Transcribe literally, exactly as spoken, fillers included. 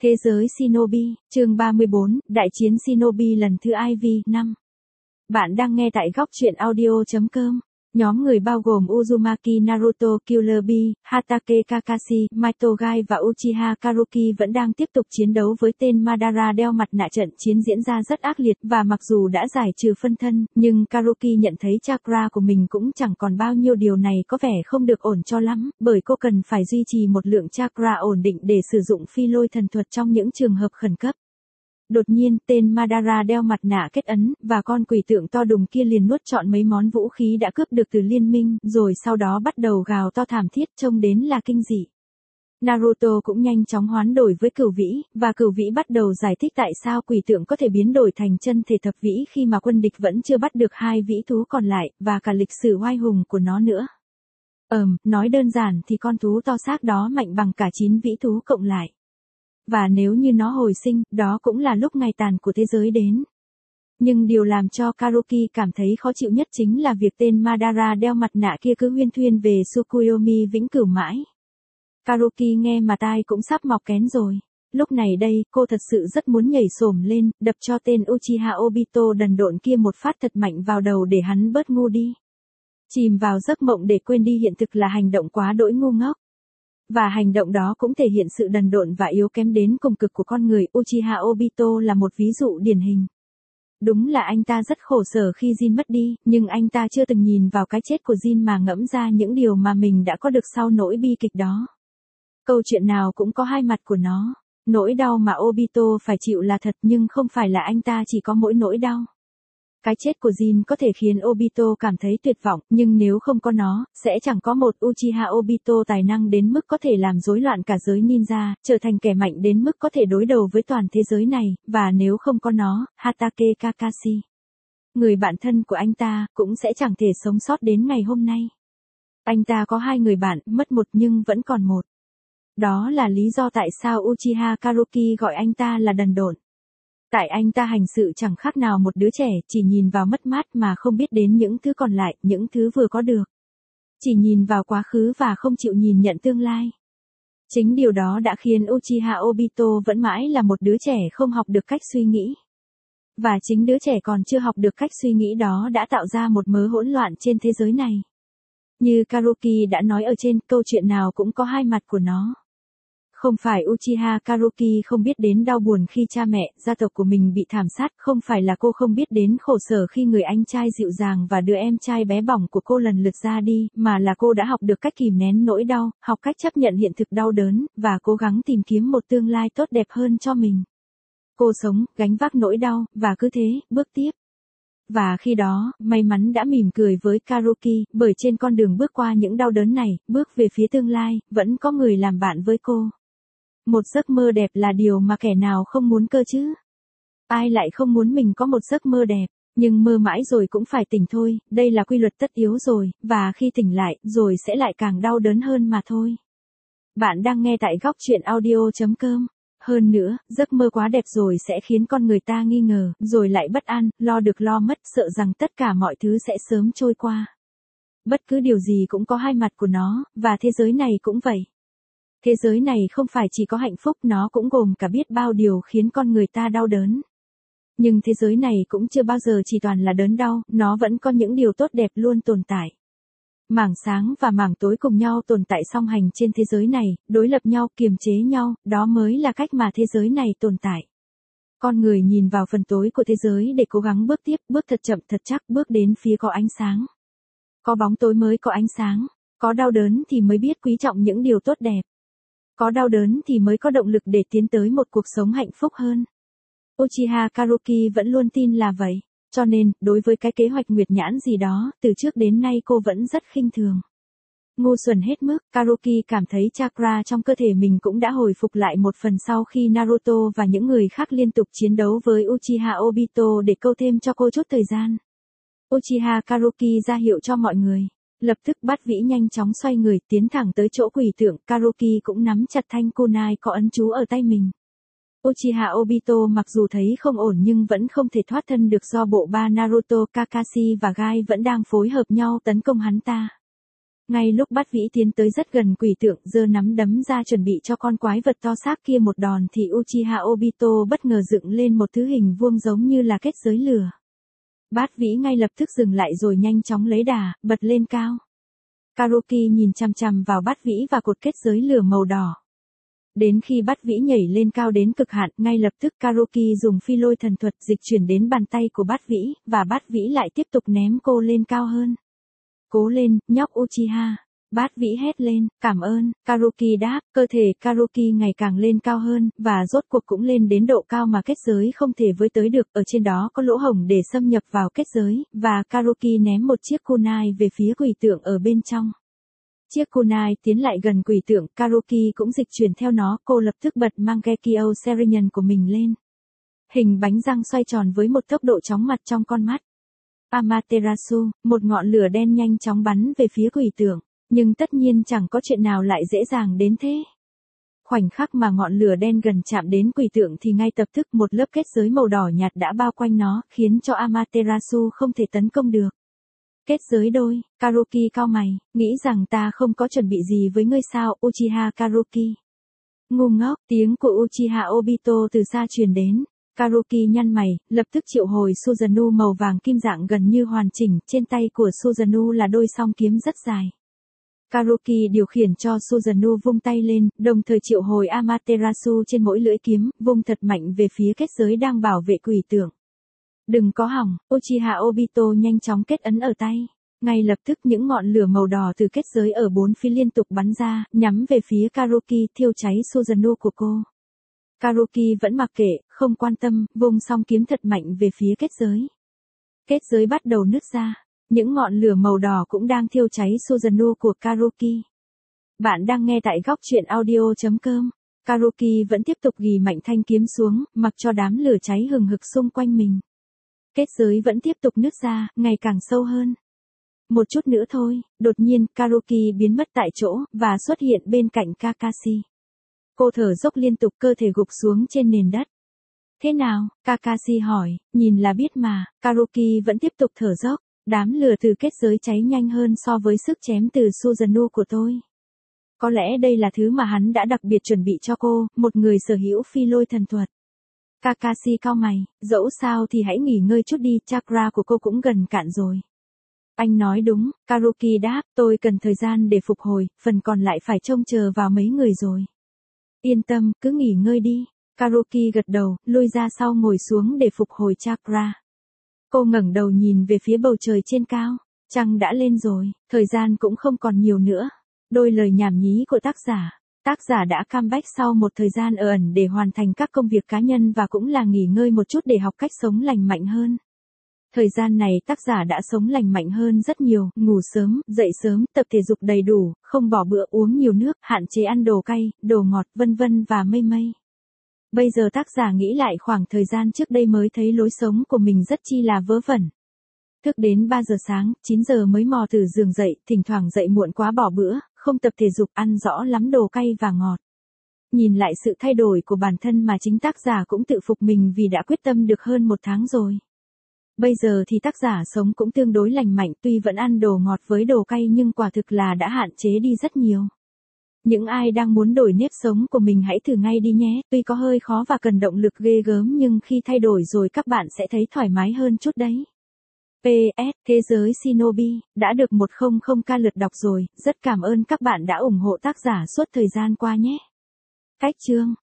Thế giới Shinobi, chương ba mươi bốn, Đại chiến Shinobi lần thứ I V năm. Bạn đang nghe tại góc truyện audio chấm com. Nhóm người bao gồm Uzumaki Naruto, Killer Bee, Hatake Kakashi, Maitogai và Uchiha Karuki vẫn đang tiếp tục chiến đấu với tên Madara đeo mặt nạ. Trận chiến diễn ra rất ác liệt và mặc dù đã giải trừ phân thân, nhưng Karuki nhận thấy chakra của mình cũng chẳng còn bao nhiêu. Điều này có vẻ không được ổn cho lắm, bởi cô cần phải duy trì một lượng chakra ổn định để sử dụng phi lôi thần thuật trong những trường hợp khẩn cấp. Đột nhiên, tên Madara đeo mặt nạ kết ấn, và con quỷ tượng to đùng kia liền nuốt trọn mấy món vũ khí đã cướp được từ liên minh, rồi sau đó bắt đầu gào to thảm thiết, trông đến là kinh dị. Naruto cũng nhanh chóng hoán đổi với Cửu Vĩ, và Cửu Vĩ bắt đầu giải thích tại sao quỷ tượng có thể biến đổi thành chân thể thập vĩ khi mà quân địch vẫn chưa bắt được hai vĩ thú còn lại, và cả lịch sử oai hùng của nó nữa. Ờm, nói đơn giản thì con thú to xác đó mạnh bằng cả chín vĩ thú cộng lại. Và nếu như nó hồi sinh, đó cũng là lúc ngày tàn của thế giới đến. Nhưng điều làm cho Karuki cảm thấy khó chịu nhất chính là việc tên Madara đeo mặt nạ kia cứ huyên thuyên về Tsukuyomi vĩnh cửu mãi. Karuki nghe mà tai cũng sắp mọc kén rồi. Lúc này đây, cô thật sự rất muốn nhảy xổm lên, đập cho tên Uchiha Obito đần độn kia một phát thật mạnh vào đầu để hắn bớt ngu đi. Chìm vào giấc mộng để quên đi hiện thực là hành động quá đỗi ngu ngốc. Và hành động đó cũng thể hiện sự đần độn và yếu kém đến cùng cực của con người. Uchiha Obito là một ví dụ điển hình. Đúng là anh ta rất khổ sở khi Jin mất đi, nhưng anh ta chưa từng nhìn vào cái chết của Jin mà ngẫm ra những điều mà mình đã có được sau nỗi bi kịch đó. Câu chuyện nào cũng có hai mặt của nó. Nỗi đau mà Obito phải chịu là thật, nhưng không phải là anh ta chỉ có mỗi nỗi đau. Cái chết của Jin có thể khiến Obito cảm thấy tuyệt vọng, nhưng nếu không có nó, sẽ chẳng có một Uchiha Obito tài năng đến mức có thể làm rối loạn cả giới ninja, trở thành kẻ mạnh đến mức có thể đối đầu với toàn thế giới này, và nếu không có nó, Hatake Kakashi, người bạn thân của anh ta, cũng sẽ chẳng thể sống sót đến ngày hôm nay. Anh ta có hai người bạn, mất một nhưng vẫn còn một. Đó là lý do tại sao Uchiha Karuki gọi anh ta là đần độn. Tại anh ta hành sự chẳng khác nào một đứa trẻ, chỉ nhìn vào mất mát mà không biết đến những thứ còn lại, những thứ vừa có được. Chỉ nhìn vào quá khứ và không chịu nhìn nhận tương lai. Chính điều đó đã khiến Uchiha Obito vẫn mãi là một đứa trẻ không học được cách suy nghĩ. Và chính đứa trẻ còn chưa học được cách suy nghĩ đó đã tạo ra một mớ hỗn loạn trên thế giới này. Như Karuki đã nói ở trên, câu chuyện nào cũng có hai mặt của nó. Không phải Uchiha Karuki không biết đến đau buồn khi cha mẹ, gia tộc của mình bị thảm sát, không phải là cô không biết đến khổ sở khi người anh trai dịu dàng và đứa em trai bé bỏng của cô lần lượt ra đi, mà là cô đã học được cách kìm nén nỗi đau, học cách chấp nhận hiện thực đau đớn, và cố gắng tìm kiếm một tương lai tốt đẹp hơn cho mình. Cô sống, gánh vác nỗi đau, và cứ thế, bước tiếp. Và khi đó, may mắn đã mỉm cười với Karuki, bởi trên con đường bước qua những đau đớn này, bước về phía tương lai, vẫn có người làm bạn với cô. Một giấc mơ đẹp là điều mà kẻ nào không muốn cơ chứ? Ai lại không muốn mình có một giấc mơ đẹp, nhưng mơ mãi rồi cũng phải tỉnh thôi, đây là quy luật tất yếu rồi, và khi tỉnh lại, rồi sẽ lại càng đau đớn hơn mà thôi. Bạn đang nghe tại góc truyện audio chấm com. Hơn nữa, giấc mơ quá đẹp rồi sẽ khiến con người ta nghi ngờ, rồi lại bất an, lo được lo mất, sợ rằng tất cả mọi thứ sẽ sớm trôi qua. Bất cứ điều gì cũng có hai mặt của nó, và thế giới này cũng vậy. Thế giới này không phải chỉ có hạnh phúc, nó cũng gồm cả biết bao điều khiến con người ta đau đớn. Nhưng thế giới này cũng chưa bao giờ chỉ toàn là đớn đau, nó vẫn có những điều tốt đẹp luôn tồn tại. Mảng sáng và mảng tối cùng nhau tồn tại song hành trên thế giới này, đối lập nhau, kiềm chế nhau, đó mới là cách mà thế giới này tồn tại. Con người nhìn vào phần tối của thế giới để cố gắng bước tiếp, bước thật chậm thật chắc, bước đến phía có ánh sáng. Có bóng tối mới có ánh sáng, có đau đớn thì mới biết quý trọng những điều tốt đẹp. Có đau đớn thì mới có động lực để tiến tới một cuộc sống hạnh phúc hơn. Uchiha Karuki vẫn luôn tin là vậy, cho nên, đối với cái kế hoạch nguyệt nhãn gì đó, từ trước đến nay cô vẫn rất khinh thường. Ngu xuẩn hết mức, Karuki cảm thấy chakra trong cơ thể mình cũng đã hồi phục lại một phần sau khi Naruto và những người khác liên tục chiến đấu với Uchiha Obito để câu thêm cho cô chút thời gian. Uchiha Karuki ra hiệu cho mọi người. Lập tức Bát Vĩ nhanh chóng xoay người tiến thẳng tới chỗ quỷ tượng, Karuki cũng nắm chặt thanh kunai có ấn chú ở tay mình. Uchiha Obito mặc dù thấy không ổn nhưng vẫn không thể thoát thân được do bộ ba Naruto, Kakashi và Gai vẫn đang phối hợp nhau tấn công hắn ta. Ngay lúc Bát Vĩ tiến tới rất gần quỷ tượng giơ nắm đấm ra chuẩn bị cho con quái vật to xác kia một đòn thì Uchiha Obito bất ngờ dựng lên một thứ hình vuông giống như là kết giới lửa. Bát Vĩ ngay lập tức dừng lại rồi nhanh chóng lấy đà, bật lên cao. Karuki nhìn chằm chằm vào Bát Vĩ và cột kết giới lửa màu đỏ. Đến khi Bát Vĩ nhảy lên cao đến cực hạn, ngay lập tức Karuki dùng phi lôi thần thuật dịch chuyển đến bàn tay của Bát Vĩ, và Bát Vĩ lại tiếp tục ném cô lên cao hơn. Cố lên, nhóc Uchiha. Bát Vĩ hét lên, cảm ơn, Karuki đáp, cơ thể Karuki ngày càng lên cao hơn, và rốt cuộc cũng lên đến độ cao mà kết giới không thể với tới được, ở trên đó có lỗ hổng để xâm nhập vào kết giới, và Karuki ném một chiếc kunai về phía quỷ tượng ở bên trong. Chiếc kunai tiến lại gần quỷ tượng, Karuki cũng dịch chuyển theo nó, cô lập tức bật Mangekyo Sharingan của mình lên. Hình bánh răng xoay tròn với một tốc độ chóng mặt trong con mắt. Amaterasu, một ngọn lửa đen nhanh chóng bắn về phía quỷ tượng, nhưng tất nhiên chẳng có chuyện nào lại dễ dàng đến thế. Khoảnh khắc mà ngọn lửa đen gần chạm đến quỷ tượng thì ngay lập tức một lớp kết giới màu đỏ nhạt đã bao quanh nó, khiến cho Amaterasu không thể tấn công được. Kết giới đôi, Karuki cau mày, nghĩ rằng ta không có chuẩn bị gì với ngươi sao, Uchiha Karuki. Ngu ngốc, tiếng của Uchiha Obito từ xa truyền đến. Karuki nhăn mày, lập tức triệu hồi Susanoo màu vàng kim dạng gần như hoàn chỉnh, trên tay của Susanoo là đôi song kiếm rất dài. Karuki điều khiển cho Susanoo vung tay lên, đồng thời triệu hồi Amaterasu trên mỗi lưỡi kiếm, vung thật mạnh về phía kết giới đang bảo vệ quỷ tượng. Đừng có hỏng, Uchiha Obito nhanh chóng kết ấn ở tay. Ngay lập tức những ngọn lửa màu đỏ từ kết giới ở bốn phía liên tục bắn ra, nhắm về phía Karuki, thiêu cháy Susanoo của cô. Karuki vẫn mặc kệ, không quan tâm, vung song kiếm thật mạnh về phía kết giới. Kết giới bắt đầu nứt ra, những ngọn lửa màu đỏ cũng đang thiêu cháy Susanoo của Karuki. Bạn đang nghe tại góc truyện audio chấm com. Karuki vẫn tiếp tục ghì mạnh thanh kiếm xuống, mặc cho đám lửa cháy hừng hực xung quanh mình. Kết giới vẫn tiếp tục nứt ra, ngày càng sâu hơn. Một chút nữa thôi, đột nhiên Karuki biến mất tại chỗ, và xuất hiện bên cạnh Kakashi. Cô thở dốc liên tục, cơ thể gục xuống trên nền đất. Thế nào? Kakashi hỏi, nhìn là biết mà, Karuki vẫn tiếp tục thở dốc. Đám lửa từ kết giới cháy nhanh hơn so với sức chém từ Susanoo của tôi. Có lẽ đây là thứ mà hắn đã đặc biệt chuẩn bị cho cô, một người sở hữu phi lôi thần thuật. Kakashi cau mày, dẫu sao thì hãy nghỉ ngơi chút đi, chakra của cô cũng gần cạn rồi. Anh nói đúng, Karuki đáp, tôi cần thời gian để phục hồi, phần còn lại phải trông chờ vào mấy người rồi. Yên tâm, cứ nghỉ ngơi đi. Karuki gật đầu, lui ra sau ngồi xuống để phục hồi chakra. Cô ngẩng đầu nhìn về phía bầu trời trên cao, trăng đã lên rồi, thời gian cũng không còn nhiều nữa. Đôi lời nhảm nhí của tác giả. Tác giả đã comeback sau một thời gian ở ẩn để hoàn thành các công việc cá nhân và cũng là nghỉ ngơi một chút để học cách sống lành mạnh hơn. Thời gian này tác giả đã sống lành mạnh hơn rất nhiều, ngủ sớm, dậy sớm, tập thể dục đầy đủ, không bỏ bữa, uống nhiều nước, hạn chế ăn đồ cay, đồ ngọt, vân vân và mây mây. Bây giờ tác giả nghĩ lại khoảng thời gian trước đây mới thấy lối sống của mình rất chi là vớ vẩn. Thức đến ba giờ sáng, chín giờ mới mò từ giường dậy, thỉnh thoảng dậy muộn quá bỏ bữa, không tập thể dục, ăn rõ lắm đồ cay và ngọt. Nhìn lại sự thay đổi của bản thân mà chính tác giả cũng tự phục mình vì đã quyết tâm được hơn một tháng rồi. Bây giờ thì tác giả sống cũng tương đối lành mạnh, tuy vẫn ăn đồ ngọt với đồ cay nhưng quả thực là đã hạn chế đi rất nhiều. Những ai đang muốn đổi nếp sống của mình hãy thử ngay đi nhé, tuy có hơi khó và cần động lực ghê gớm nhưng khi thay đổi rồi các bạn sẽ thấy thoải mái hơn chút đấy. pê ét Thế giới Shinobi đã được một trăm k lượt đọc rồi, rất cảm ơn các bạn đã ủng hộ tác giả suốt thời gian qua nhé. Cách chương